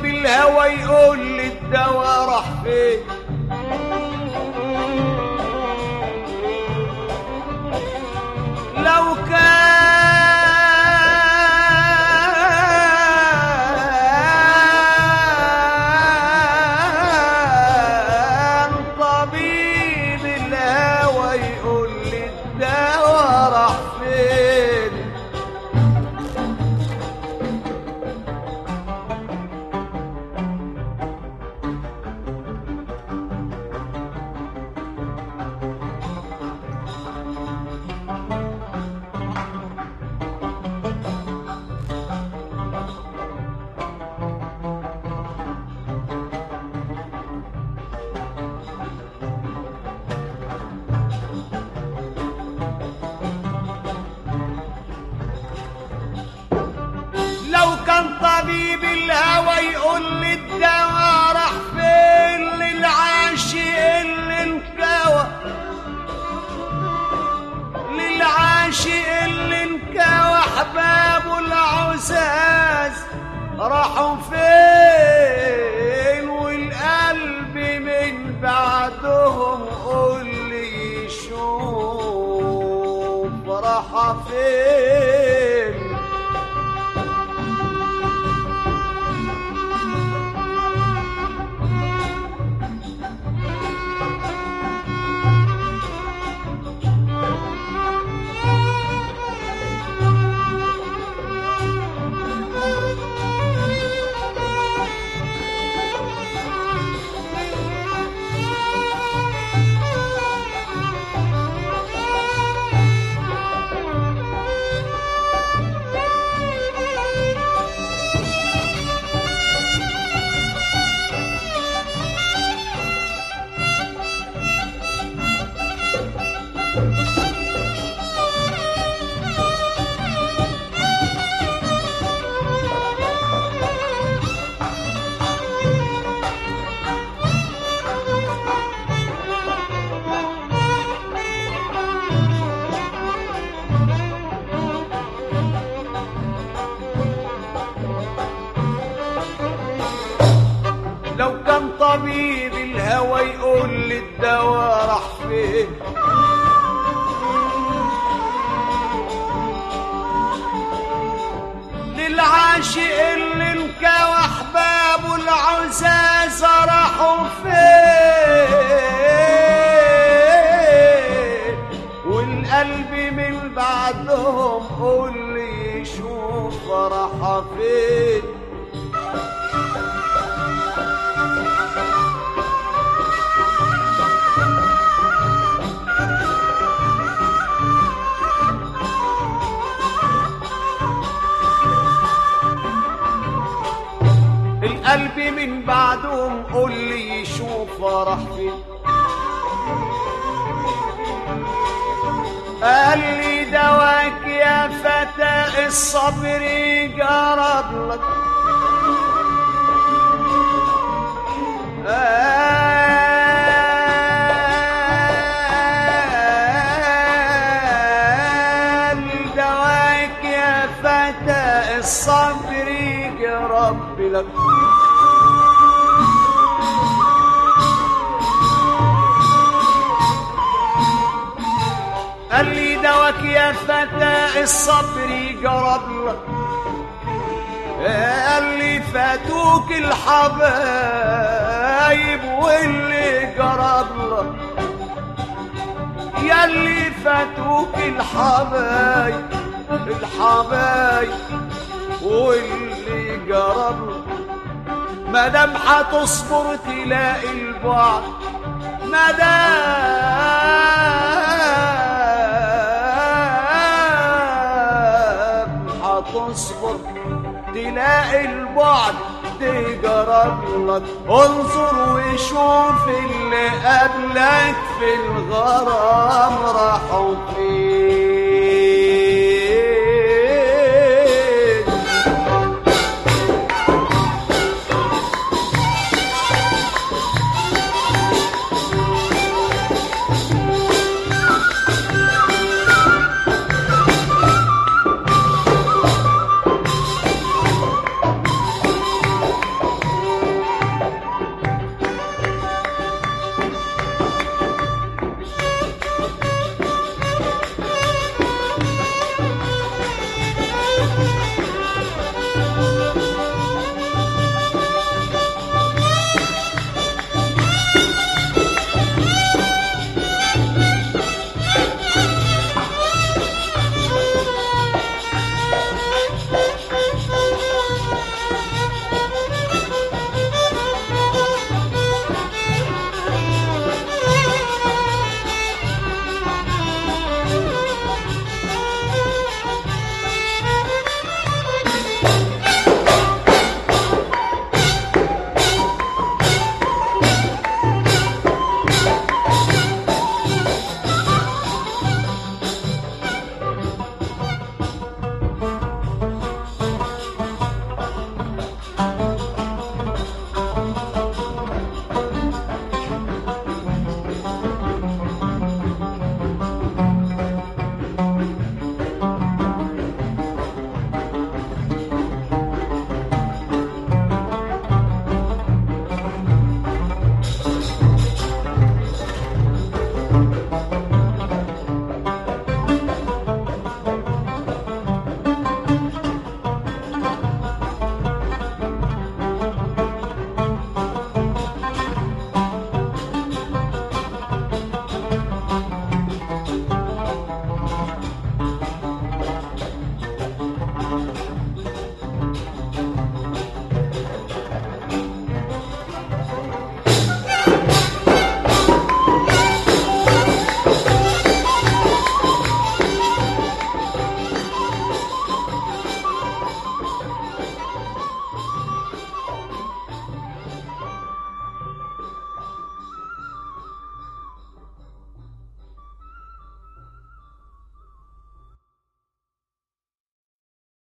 طبيب الهوى يقول لي الدواء راح فين؟ لو كان طبيب الهوى يقول لي الدواء راح فين؟ لو كان طبيب الهوى يقول لي الدواء راح فين للعاشق اللي انكوى، للعاشق اللي انكوى احبابه العزاز راحوا فين؟ والقلب من بعدهم قول لي يشوف راح فين؟ لو كان طبيب الهوى يقول لي الدواء راح فين؟ للعاشق اللي انكوى احبابه العزاز راحوا فين؟ والقلب من بعدهم قول لي يشوف راح فين؟ القلب من بعدهم قول لي يشوف راح فين؟ قال لي دواك يا فتى الصبر جرب لك، قال دواك يا فتى الصبر جرب لك، قال لي دواك يا فتى الصبر جرب لك، قال لي فاتوك الحبايب واللي جرب لك، يا اللي فاتوك الحبايب واللي جرب لك، مادام هتصبر تلاقي البعد، مادام هتصبر تلاقي البعد تجرب لك، انظر وشوف اللي قبلك في الغرام راحوا فين.